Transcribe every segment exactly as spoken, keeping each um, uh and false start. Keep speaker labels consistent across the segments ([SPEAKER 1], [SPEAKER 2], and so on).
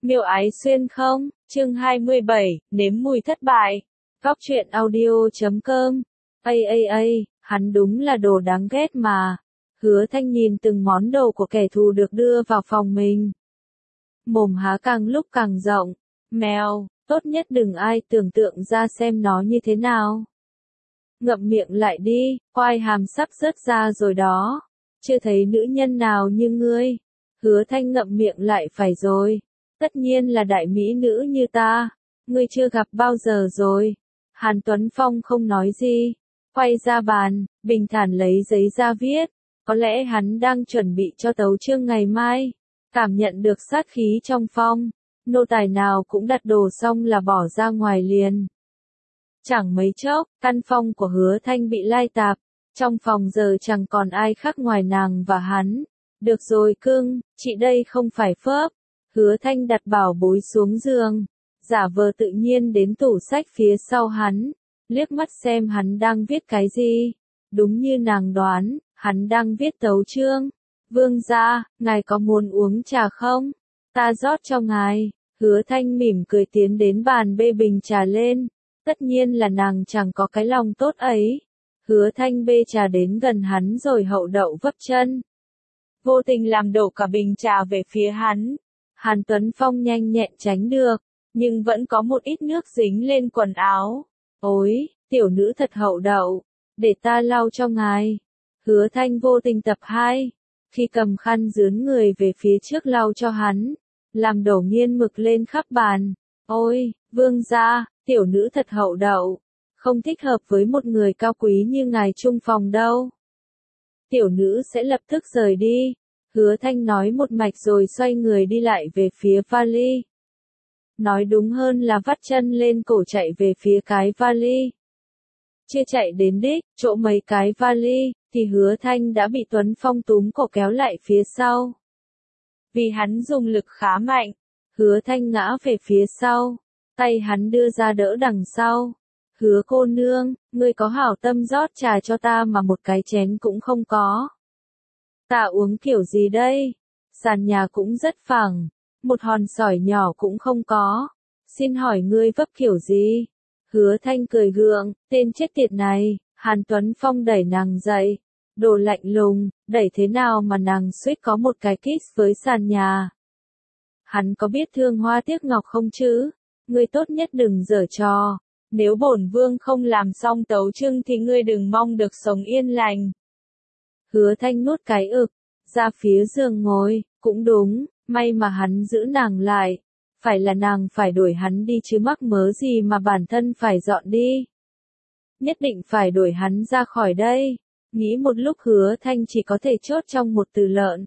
[SPEAKER 1] Miêu Ái Xuyên không? Chương hai mươi bảy, nếm mùi thất bại. Góc truyện audio chấm com. Ây ây ây, hắn đúng là đồ đáng ghét mà. Hứa Thanh nhìn từng món đồ của kẻ thù được đưa vào phòng mình. Mồm há càng lúc càng rộng. Mèo, tốt nhất đừng ai tưởng tượng ra xem nó như thế nào. Ngậm miệng lại đi, oai hàm sắp rớt ra rồi đó. Chưa thấy nữ nhân nào như ngươi. Hứa Thanh ngậm miệng lại phải rồi. Tất nhiên là đại mỹ nữ như ta. Ngươi chưa gặp bao giờ rồi. Hàn Tuấn Phong không nói gì. Quay ra bàn, bình thản lấy giấy ra viết. Có lẽ hắn đang chuẩn bị cho tấu chương ngày mai. Cảm nhận được sát khí trong phòng. Nô tài nào cũng đặt đồ xong là bỏ ra ngoài liền. Chẳng mấy chốc, căn phòng của Hứa Thanh bị lai tạp. Trong phòng giờ chẳng còn ai khác ngoài nàng và hắn. Được rồi cưng, chị đây không phải phớp. Hứa Thanh đặt bảo bối xuống giường. Giả vờ tự nhiên đến tủ sách phía sau hắn. Liếc mắt xem hắn đang viết cái gì. Đúng như nàng đoán, hắn đang viết tấu chương. Vương gia, ngài có muốn uống trà không? Ta rót cho ngài. Hứa Thanh mỉm cười tiến đến bàn bê bình trà lên. Tất nhiên là nàng chẳng có cái lòng tốt ấy. Hứa Thanh bê trà đến gần hắn rồi hậu đậu vấp chân. Vô tình làm đổ cả bình trà về phía hắn. Hàn Tuấn Phong nhanh nhẹn tránh được, nhưng vẫn có một ít nước dính lên quần áo. Ôi, tiểu nữ thật hậu đậu, để ta lau cho ngài. Hứa Thanh vô tình tập hai, khi cầm khăn dướn người về phía trước lau cho hắn, làm đổ nghiên mực lên khắp bàn. Ôi, vương gia, tiểu nữ thật hậu đậu, không thích hợp với một người cao quý như ngài chung phòng đâu. Tiểu nữ sẽ lập tức rời đi. Hứa Thanh nói một mạch rồi xoay người đi lại về phía vali. Nói đúng hơn là vắt chân lên cổ chạy về phía cái vali. Chưa chạy đến đích, chỗ mấy cái vali, thì Hứa Thanh đã bị Tuấn Phong túm cổ kéo lại phía sau. Vì hắn dùng lực khá mạnh, Hứa Thanh ngã về phía sau, tay hắn đưa ra đỡ đằng sau. Hứa cô nương, ngươi có hảo tâm rót trà cho ta mà một cái chén cũng không có. Ta uống kiểu gì đây? Sàn nhà cũng rất phẳng, một hòn sỏi nhỏ cũng không có. Xin hỏi ngươi vấp kiểu gì? Hứa Thanh cười gượng, tên chết tiệt này. Hàn Tuấn Phong đẩy nàng dậy. Đồ lạnh lùng, đẩy thế nào mà nàng suýt có một cái kiss với sàn nhà. Hắn có biết thương hoa tiếc ngọc không chứ? Ngươi tốt nhất đừng giở trò. Nếu bổn vương không làm xong tấu chương thì ngươi đừng mong được sống yên lành. Hứa Thanh nuốt cái ực, ra phía giường ngồi, cũng đúng, may mà hắn giữ nàng lại. Phải là nàng phải đuổi hắn đi chứ mắc mớ gì mà bản thân phải dọn đi. Nhất định phải đuổi hắn ra khỏi đây. Nghĩ một lúc Hứa Thanh chỉ có thể chốt trong một từ lợn.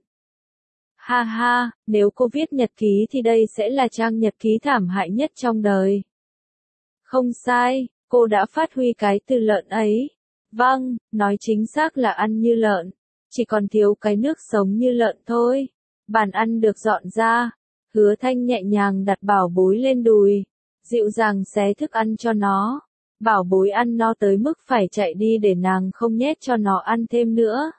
[SPEAKER 1] Ha ha, nếu cô viết nhật ký thì đây sẽ là trang nhật ký thảm hại nhất trong đời. Không sai, cô đã phát huy cái từ lợn ấy. Vâng, nói chính xác là ăn như lợn. Chỉ còn thiếu cái nước sống như lợn thôi. Bàn ăn được dọn ra. Hứa Thanh nhẹ nhàng đặt bảo bối lên đùi. Dịu dàng xé thức ăn cho nó. Bảo bối ăn no tới mức phải chạy đi để nàng không nhét cho nó ăn thêm nữa.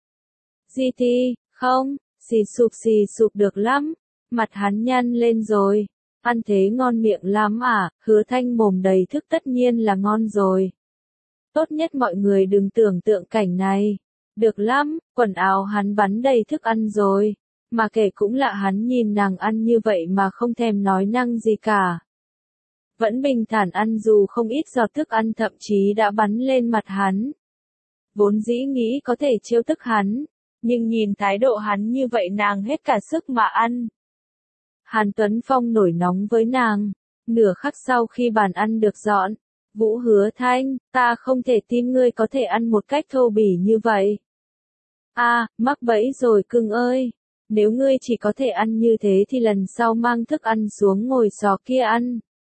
[SPEAKER 1] Di Ti, không, xì sụp xì sụp được lắm. Mặt hắn nhăn lên rồi. Ăn thế ngon miệng lắm à? Hứa Thanh mồm đầy thức tất nhiên là ngon rồi. Tốt nhất mọi người đừng tưởng tượng cảnh này. Được lắm, quần áo hắn bắn đầy thức ăn rồi. Mà kể cũng lạ hắn nhìn nàng ăn như vậy mà không thèm nói năng gì cả. Vẫn bình thản ăn dù không ít giọt thức ăn thậm chí đã bắn lên mặt hắn. Vốn dĩ nghĩ có thể trêu tức hắn. Nhưng nhìn thái độ hắn như vậy nàng hết cả sức mà ăn. Hàn Tuấn Phong nổi nóng với nàng. Nửa khắc sau khi bàn ăn được dọn. Vũ Hứa Thanh, ta không thể tin ngươi có thể ăn một cách thô bỉ như vậy. A, à, mắc bẫy rồi cưng ơi. Nếu ngươi chỉ có thể ăn như thế thì lần sau mang thức ăn xuống ngồi xó kia ăn.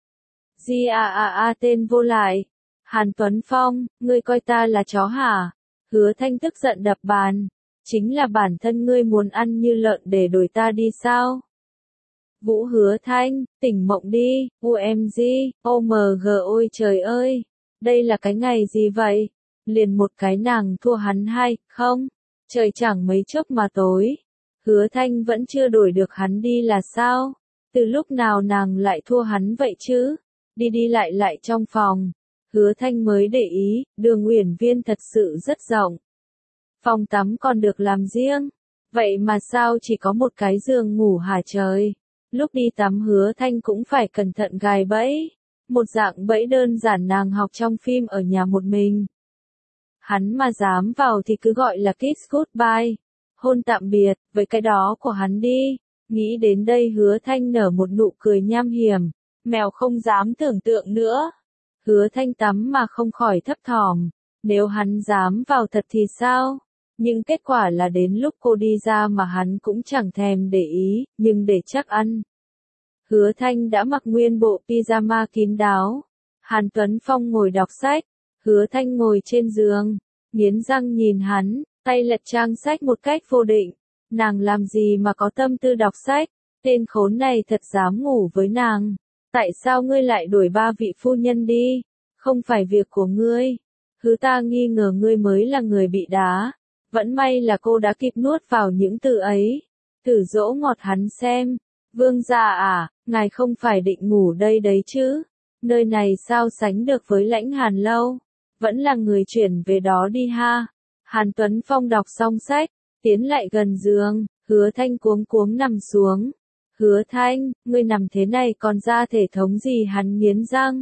[SPEAKER 1] Di a a a tên vô lại. Hàn Tuấn Phong, ngươi coi ta là chó hả? Hứa Thanh tức giận đập bàn. Chính là bản thân ngươi muốn ăn như lợn để đổi ta đi sao? Vũ Hứa Thanh, tỉnh mộng đi, u em giê, ô em giê ôi trời ơi, đây là cái ngày gì vậy? Liền một cái nàng thua hắn hay, không? Trời chẳng mấy chốc mà tối. Hứa Thanh vẫn chưa đuổi được hắn đi là sao? Từ lúc nào nàng lại thua hắn vậy chứ? Đi đi lại lại trong phòng. Hứa Thanh mới để ý, Đường Uyển Viên thật sự rất rộng. Phòng tắm còn được làm riêng. Vậy mà sao chỉ có một cái giường ngủ hả trời? Lúc đi tắm Hứa Thanh cũng phải cẩn thận gài bẫy. Một dạng bẫy đơn giản nàng học trong phim ở nhà một mình. Hắn mà dám vào thì cứ gọi là kiss goodbye. Hôn tạm biệt, với cái đó của hắn đi. Nghĩ đến đây Hứa Thanh nở một nụ cười nham hiểm. Mèo không dám tưởng tượng nữa. Hứa Thanh tắm mà không khỏi thấp thỏm. Nếu hắn dám vào thật thì sao? Nhưng kết quả là đến lúc cô đi ra mà hắn cũng chẳng thèm để ý, nhưng để chắc ăn. Hứa Thanh đã mặc nguyên bộ pyjama kín đáo. Hàn Tuấn Phong ngồi đọc sách. Hứa Thanh ngồi trên giường. Nghiến răng nhìn hắn, tay lật trang sách một cách vô định. Nàng làm gì mà có tâm tư đọc sách? Tên khốn này thật dám ngủ với nàng. Tại sao ngươi lại đuổi ba vị phu nhân đi? Không phải việc của ngươi. Hứa ta nghi ngờ ngươi mới là người bị đá. Vẫn may là cô đã kịp nuốt vào những từ ấy. Thử dỗ ngọt hắn xem. Vương gia à, ngài không phải định ngủ đây đấy chứ? Nơi này sao sánh được với Lãnh Hàn lâu? Vẫn là người chuyển về đó đi ha. Hàn Tuấn Phong đọc xong sách, tiến lại gần giường, Hứa Thanh cuống cuống nằm xuống. Hứa Thanh, ngươi nằm thế này còn ra thể thống gì? Hắn nghiến răng.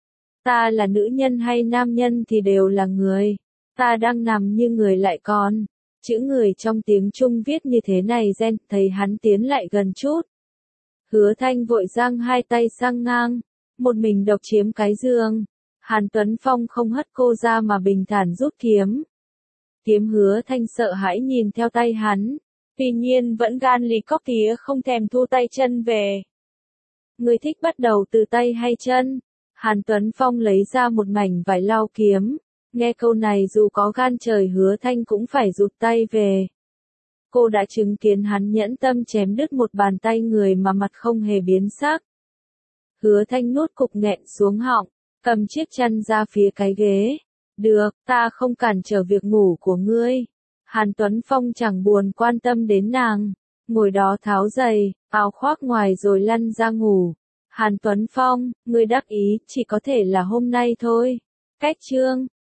[SPEAKER 1] Ta là nữ nhân hay nam nhân thì đều là người. Ta đang nằm như người lại còn. Chữ người trong tiếng Trung viết như thế này gen, thấy hắn tiến lại gần chút. Hứa Thanh vội giang hai tay sang ngang, một mình độc chiếm cái giường. Hàn Tuấn Phong không hất cô ra mà bình thản rút kiếm. Kiếm Hứa Thanh sợ hãi nhìn theo tay hắn, tuy nhiên vẫn gan lì cóc tía không thèm thu tay chân về. Người thích bắt đầu từ tay hay chân? Hàn Tuấn Phong lấy ra một mảnh vải lau kiếm. Nghe câu này dù có gan trời Hứa Thanh cũng phải rụt tay về. Cô đã chứng kiến hắn nhẫn tâm chém đứt một bàn tay người mà mặt không hề biến sắc. Hứa Thanh nuốt cục nghẹn xuống họng, cầm chiếc chăn ra phía cái ghế. Được, ta không cản trở việc ngủ của ngươi. Hàn Tuấn Phong chẳng buồn quan tâm đến nàng. Ngồi đó tháo giày, áo khoác ngoài rồi lăn ra ngủ. Hàn Tuấn Phong, ngươi đắc ý, chỉ có thể là hôm nay thôi. Cách chương